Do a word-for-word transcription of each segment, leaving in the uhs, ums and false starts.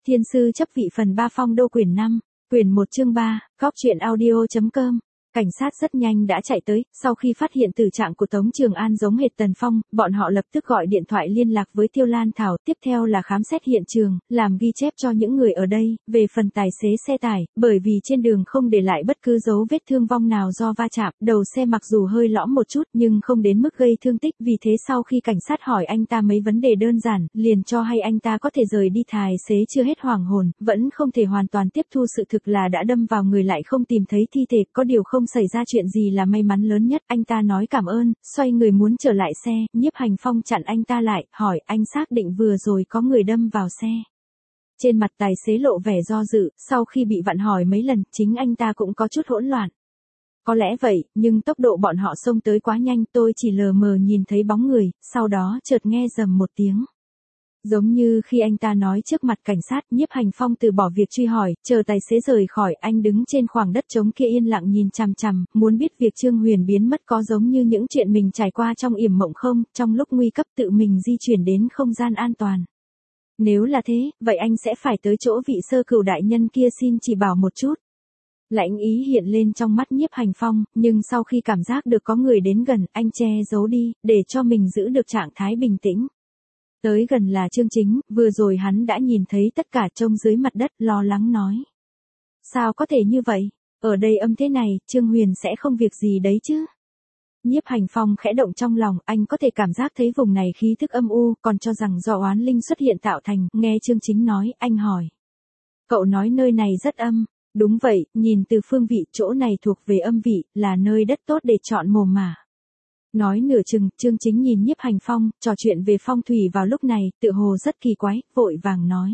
Thiên sư chấp vị phần ba phong đô quyển năm, quyển một chương ba, góc truyện audio.com. Cảnh sát rất nhanh đã chạy tới, sau khi phát hiện tử trạng của Tống Trường An giống hệt Tần Phong, bọn họ lập tức gọi điện thoại liên lạc với Tiêu Lan Thảo, tiếp theo là khám xét hiện trường, làm ghi chép cho những người ở đây, về phần tài xế xe tải, bởi vì trên đường không để lại bất cứ dấu vết thương vong nào do va chạm, đầu xe mặc dù hơi lõm một chút nhưng không đến mức gây thương tích, vì thế sau khi cảnh sát hỏi anh ta mấy vấn đề đơn giản, liền cho hay anh ta có thể rời đi, tài xế chưa hết hoảng hồn, vẫn không thể hoàn toàn tiếp thu sự thực là đã đâm vào người lại không tìm thấy thi thể, có điều không xảy ra chuyện gì là may mắn lớn nhất. Anh ta nói cảm ơn, xoay người muốn trở lại xe, Nhiếp Hành Phong chặn anh ta lại, hỏi anh xác định vừa rồi có người đâm vào xe. Trên mặt tài xế lộ vẻ do dự, sau khi bị vặn hỏi mấy lần, chính anh ta cũng có chút hỗn loạn. Có lẽ vậy, nhưng tốc độ bọn họ xông tới quá nhanh, tôi chỉ lờ mờ nhìn thấy bóng người, sau đó chợt nghe rầm một tiếng. Giống như khi anh ta nói trước mặt cảnh sát, Nhiếp Hành Phong từ bỏ việc truy hỏi, chờ tài xế rời khỏi, anh đứng trên khoảng đất trống kia yên lặng nhìn chằm chằm, muốn biết việc Trương Huyền biến mất có giống như những chuyện mình trải qua trong yểm mộng không, trong lúc nguy cấp tự mình di chuyển đến không gian an toàn. Nếu là thế, vậy anh sẽ phải tới chỗ vị sơ cửu đại nhân kia xin chỉ bảo một chút. Lãnh ý hiện lên trong mắt Nhiếp Hành Phong, nhưng sau khi cảm giác được có người đến gần, anh che giấu đi, để cho mình giữ được trạng thái bình tĩnh. Tới gần là Trương Chính, vừa rồi hắn đã nhìn thấy tất cả, trông dưới mặt đất, lo lắng nói. Sao có thể như vậy? Ở đây âm thế này, Trương Huyền sẽ không việc gì đấy chứ? Nhiếp Hành Phong khẽ động trong lòng, anh có thể cảm giác thấy vùng này khí thức âm u, còn cho rằng do oán linh xuất hiện tạo thành, nghe Trương Chính nói, anh hỏi. Cậu nói nơi này rất âm. Đúng vậy, nhìn từ phương vị, chỗ này thuộc về âm vị, là nơi đất tốt để chọn mồ mả. Nói nửa chừng, Trương Chính nhìn Nhiếp Hành Phong, trò chuyện về phong thủy vào lúc này, tự hồ rất kỳ quái, vội vàng nói.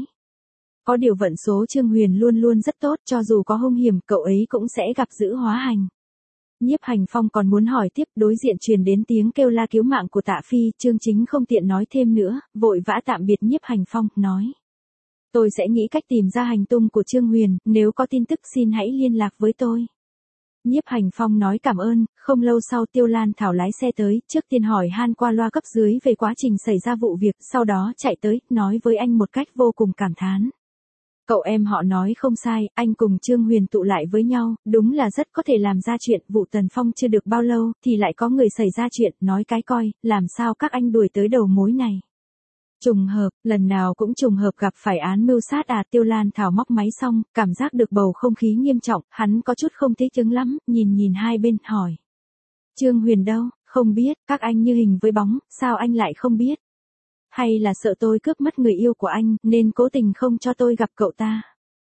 Có điều vận số Trương Huyền luôn luôn rất tốt, cho dù có hung hiểm, cậu ấy cũng sẽ gặp dữ hóa hành. Nhiếp Hành Phong còn muốn hỏi tiếp, đối diện truyền đến tiếng kêu la cứu mạng của Tạ Phi, Trương Chính không tiện nói thêm nữa, vội vã tạm biệt Nhiếp Hành Phong, nói. Tôi sẽ nghĩ cách tìm ra hành tung của Trương Huyền, nếu có tin tức xin hãy liên lạc với tôi. Nhiếp Hành Phong nói cảm ơn, không lâu sau Tiêu Lan Thảo lái xe tới, trước tiên hỏi han qua loa cấp dưới về quá trình xảy ra vụ việc, sau đó chạy tới, nói với anh một cách vô cùng cảm thán. Cậu em họ nói không sai, anh cùng Trương Huyền tụ lại với nhau, đúng là rất có thể làm ra chuyện, vụ Tần Phong chưa được bao lâu, thì lại có người xảy ra chuyện, nói cái coi, làm sao các anh đuổi tới đầu mối này. Trùng hợp, lần nào cũng trùng hợp gặp phải án mưu sát à. Tiêu Lan Thảo móc máy xong, cảm giác được bầu không khí nghiêm trọng, hắn có chút không thích ứng lắm, nhìn nhìn hai bên, hỏi. Trương Huyền đâu? Không biết, các anh như hình với bóng, sao anh lại không biết? Hay là sợ tôi cướp mất người yêu của anh, nên cố tình không cho tôi gặp cậu ta?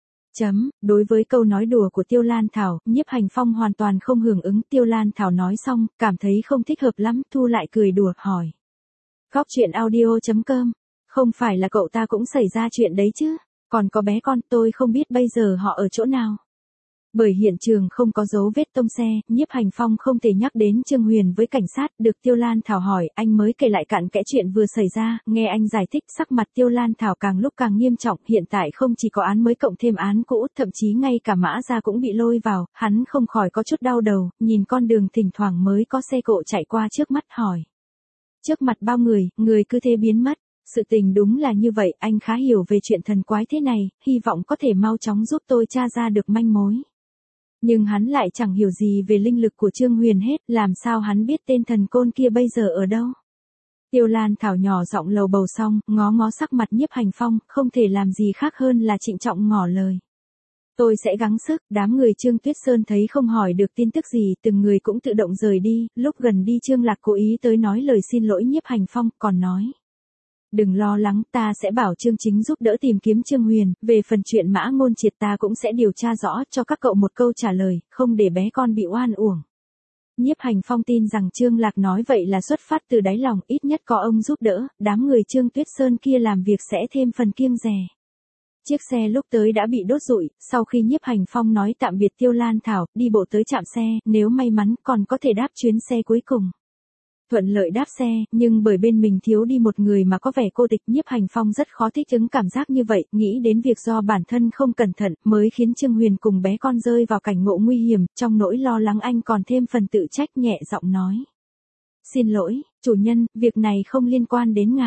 Chấm, đối với câu nói đùa của Tiêu Lan Thảo, Nhiếp Hành Phong hoàn toàn không hưởng ứng. Tiêu Lan Thảo nói xong, cảm thấy không thích hợp lắm, thu lại cười đùa, hỏi. Góc truyện audio.com, không phải là cậu ta cũng xảy ra chuyện đấy chứ, còn có bé con, tôi không biết bây giờ họ ở chỗ nào. Bởi hiện trường không có dấu vết tông xe, Nhiếp Hành Phong không thể nhắc đến Trương Huyền với cảnh sát, được Tiêu Lan Thảo hỏi, anh mới kể lại cặn kẽ chuyện vừa xảy ra, nghe anh giải thích, sắc mặt Tiêu Lan Thảo càng lúc càng nghiêm trọng, hiện tại không chỉ có án mới cộng thêm án cũ, thậm chí ngay cả Mã Gia cũng bị lôi vào, hắn không khỏi có chút đau đầu, nhìn con đường thỉnh thoảng mới có xe cộ chạy qua trước mắt, hỏi. Trước mặt bao người, người cứ thế biến mất. Sự tình đúng là như vậy, anh khá hiểu về chuyện thần quái thế này, hy vọng có thể mau chóng giúp tôi tra ra được manh mối. Nhưng hắn lại chẳng hiểu gì về linh lực của Trương Huyền hết, làm sao hắn biết tên thần côn kia bây giờ ở đâu. Tiêu Lan Thảo nhỏ giọng lầu bầu xong, ngó ngó sắc mặt Nhiếp Hành Phong, không thể làm gì khác hơn là trịnh trọng ngỏ lời. Tôi sẽ gắng sức. Đám người Trương Tuyết Sơn thấy không hỏi được tin tức gì, từng người cũng tự động rời đi, lúc gần đi Trương Lạc cố ý tới nói lời xin lỗi Nhiếp Hành Phong, còn nói. Đừng lo lắng, ta sẽ bảo Trương Chính giúp đỡ tìm kiếm Trương Huyền, về phần chuyện Mã Ngôn Triệt ta cũng sẽ điều tra rõ, cho các cậu một câu trả lời, không để bé con bị oan uổng. Nhiếp Hành Phong tin rằng Trương Lạc nói vậy là xuất phát từ đáy lòng, ít nhất có ông giúp đỡ, đám người Trương Tuyết Sơn kia làm việc sẽ thêm phần kiêng dè. Chiếc xe lúc tới đã bị đốt rụi, sau khi Nhiếp Hành Phong nói tạm biệt Tiêu Lan Thảo, đi bộ tới trạm xe, nếu may mắn còn có thể đáp chuyến xe cuối cùng. Thuận lợi đáp xe, nhưng bởi bên mình thiếu đi một người mà có vẻ cô tịch, Nhiếp Hành Phong rất khó thích ứng cảm giác như vậy, nghĩ đến việc do bản thân không cẩn thận, mới khiến Trương Huyền cùng bé con rơi vào cảnh ngộ nguy hiểm, trong nỗi lo lắng anh còn thêm phần tự trách, nhẹ giọng nói. Xin lỗi, chủ nhân, việc này không liên quan đến ngài.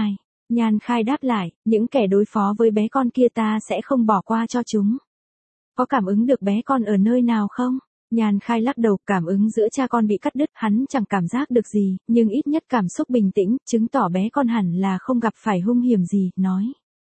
Nhan Khai đáp lại, những kẻ đối phó với bé con kia ta sẽ không bỏ qua cho chúng. Có cảm ứng được bé con ở nơi nào không? Nhan Khai lắc đầu, cảm ứng giữa cha con bị cắt đứt, hắn chẳng cảm giác được gì, nhưng ít nhất cảm xúc bình tĩnh, chứng tỏ bé con hẳn là không gặp phải hung hiểm gì, nói.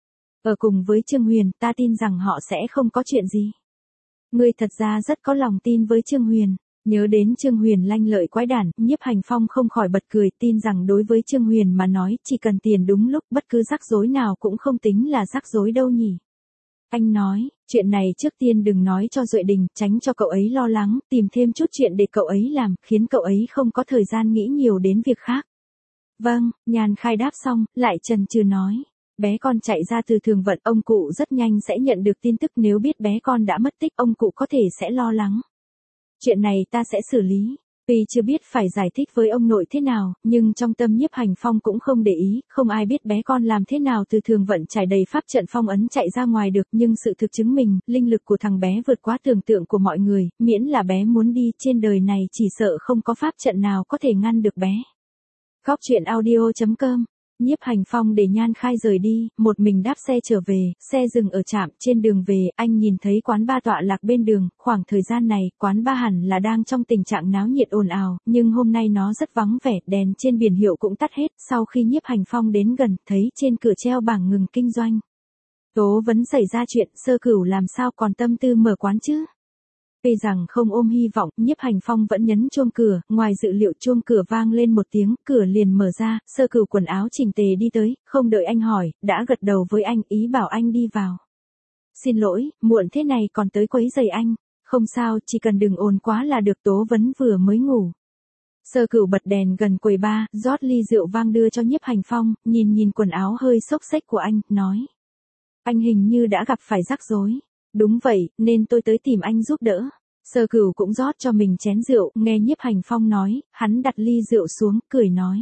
Ở cùng với Trương Huyền, ta tin rằng họ sẽ không có chuyện gì. Ngươi thật ra rất có lòng tin với Trương Huyền. Nhớ đến Trương Huyền lanh lợi quái đản, Nhiếp Hành Phong không khỏi bật cười, tin rằng đối với Trương Huyền mà nói, chỉ cần tiền đúng lúc, bất cứ rắc rối nào cũng không tính là rắc rối đâu nhỉ. Anh nói, chuyện này trước tiên đừng nói cho Duệ Đình, tránh cho cậu ấy lo lắng, tìm thêm chút chuyện để cậu ấy làm, khiến cậu ấy không có thời gian nghĩ nhiều đến việc khác. Vâng, Nhan Khai đáp xong, lại chần chừ nói. Bé con chạy ra từ thường vận, ông cụ rất nhanh sẽ nhận được tin tức, nếu biết bé con đã mất tích, ông cụ có thể sẽ lo lắng. Chuyện này ta sẽ xử lý. Tuy chưa biết phải giải thích với ông nội thế nào, nhưng trong tâm Nhiếp Hành Phong cũng không để ý, không ai biết bé con làm thế nào từ thường vận trải đầy pháp trận phong ấn chạy ra ngoài được, nhưng sự thực chứng minh, linh lực của thằng bé vượt quá tưởng tượng của mọi người, miễn là bé muốn đi trên đời này chỉ sợ không có pháp trận nào có thể ngăn được bé. Góc truyện audio chấm com. Nhiếp Hành Phong để Nhan Khai rời đi, một mình đáp xe trở về, xe dừng ở trạm, trên đường về, anh nhìn thấy quán ba tọa lạc bên đường, khoảng thời gian này, quán ba hẳn là đang trong tình trạng náo nhiệt ồn ào, nhưng hôm nay nó rất vắng vẻ, đèn trên biển hiệu cũng tắt hết, sau khi Nhiếp Hành Phong đến gần, thấy trên cửa treo bảng ngừng kinh doanh. Tố vấn xảy ra chuyện, Sơ Cửu làm sao còn tâm tư mở quán chứ? Tuy rằng không ôm hy vọng, Nhiếp Hành Phong vẫn nhấn chuông cửa, ngoài dự liệu chuông cửa vang lên một tiếng, cửa liền mở ra, Sơ Cửu quần áo chỉnh tề đi tới, không đợi anh hỏi, đã gật đầu với anh, ý bảo anh đi vào. Xin lỗi, muộn thế này còn tới quấy rầy anh, không sao, chỉ cần đừng ồn quá là được. Tố vấn vừa mới ngủ. Sơ Cửu bật đèn gần quầy ba, rót ly rượu vang đưa cho Nhiếp Hành Phong, nhìn nhìn quần áo hơi xốc xếch của anh, nói. Anh hình như đã gặp phải rắc rối. Đúng vậy, nên tôi tới tìm anh giúp đỡ. Sơ Cửu cũng rót cho mình chén rượu, nghe Nhiếp Hành Phong nói, hắn đặt ly rượu xuống, cười nói.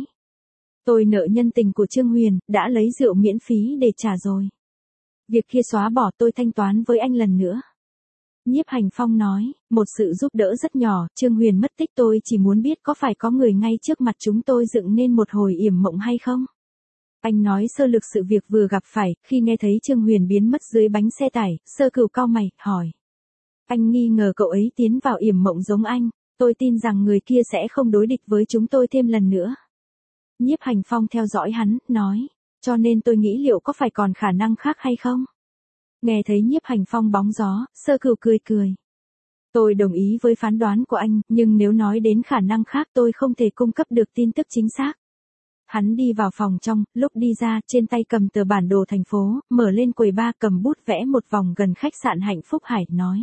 Tôi nợ nhân tình của Trương Huyền, đã lấy rượu miễn phí để trả rồi. Việc kia xóa bỏ, tôi thanh toán với anh lần nữa. Nhiếp Hành Phong nói, một sự giúp đỡ rất nhỏ, Trương Huyền mất tích, tôi chỉ muốn biết có phải có người ngay trước mặt chúng tôi dựng nên một hồi yểm mộng hay không? Anh nói sơ lược sự việc vừa gặp phải, khi nghe thấy Trương Huyền biến mất dưới bánh xe tải, Sơ Cửu cau mày, hỏi. Anh nghi ngờ cậu ấy tiến vào yểm mộng giống anh, tôi tin rằng người kia sẽ không đối địch với chúng tôi thêm lần nữa. Nhiếp Hành Phong theo dõi hắn, nói, cho nên tôi nghĩ liệu có phải còn khả năng khác hay không? Nghe thấy Nhiếp Hành Phong bóng gió, Sơ Cửu cười cười. Tôi đồng ý với phán đoán của anh, nhưng nếu nói đến khả năng khác tôi không thể cung cấp được tin tức chính xác. Hắn đi vào phòng trong, lúc đi ra, trên tay cầm tờ bản đồ thành phố, mở lên quầy ba, cầm bút vẽ một vòng gần khách sạn Hạnh Phúc Hải, nói.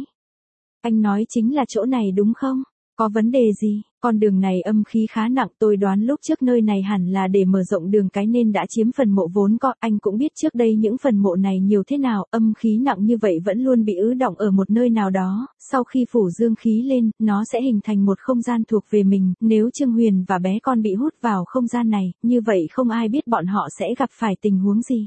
Anh nói chính là chỗ này đúng không? Có vấn đề gì? Con đường này âm khí khá nặng, tôi đoán lúc trước nơi này hẳn là để mở rộng đường cái nên đã chiếm phần mộ vốn có, anh cũng biết trước đây những phần mộ này nhiều thế nào, âm khí nặng như vậy vẫn luôn bị ứ đọng ở một nơi nào đó, sau khi phủ dương khí lên, nó sẽ hình thành một không gian thuộc về mình, nếu Trương Huyền và bé con bị hút vào không gian này, như vậy không ai biết bọn họ sẽ gặp phải tình huống gì.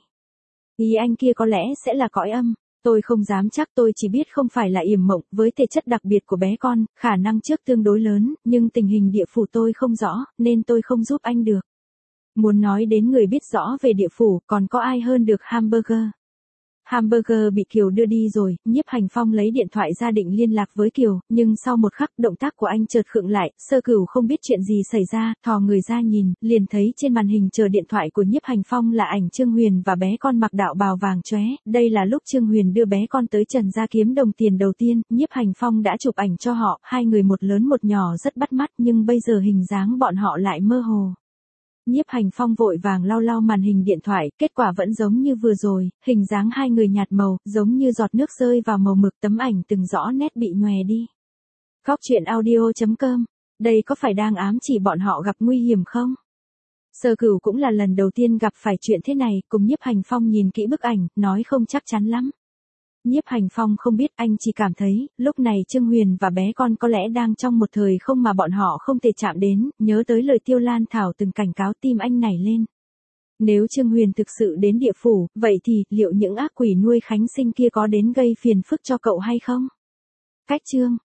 Ý anh kia có lẽ sẽ là cõi âm. Tôi không dám chắc, tôi chỉ biết không phải là yểm mộng, với thể chất đặc biệt của bé con, khả năng trước tương đối lớn, nhưng tình hình địa phủ tôi không rõ, nên tôi không giúp anh được. Muốn nói đến người biết rõ về địa phủ, còn có ai hơn được Hamburger. Hamburger bị Kiều đưa đi rồi, Nhiếp Hành Phong lấy điện thoại ra định liên lạc với Kiều, nhưng sau một khắc động tác của anh chợt khựng lại, Sơ Cửu không biết chuyện gì xảy ra, thò người ra nhìn, liền thấy trên màn hình chờ điện thoại của Nhiếp Hành Phong là ảnh Trương Huyền và bé con mặc đạo bào vàng chóe, đây là lúc Trương Huyền đưa bé con tới Trần gia kiếm đồng tiền đầu tiên, Nhiếp Hành Phong đã chụp ảnh cho họ, hai người một lớn một nhỏ rất bắt mắt nhưng bây giờ hình dáng bọn họ lại mơ hồ. Nhiếp Hành Phong vội vàng lau lau màn hình điện thoại, kết quả vẫn giống như vừa rồi, hình dáng hai người nhạt màu, giống như giọt nước rơi vào màu mực, tấm ảnh từng rõ nét bị nhòe đi. Góc truyện audio chấm com, đây có phải đang ám chỉ bọn họ gặp nguy hiểm không? Sơ Cửu cũng là lần đầu tiên gặp phải chuyện thế này, cùng Nhiếp Hành Phong nhìn kỹ bức ảnh, nói không chắc chắn lắm. Nhiếp Hành Phong không biết, anh chỉ cảm thấy, lúc này Trương Huyền và bé con có lẽ đang trong một thời không mà bọn họ không thể chạm đến, nhớ tới lời Tiêu Lan Thảo từng cảnh cáo, tim anh nảy lên. Nếu Trương Huyền thực sự đến địa phủ, vậy thì, liệu những ác quỷ nuôi Khánh Sinh kia có đến gây phiền phức cho cậu hay không? Cách chương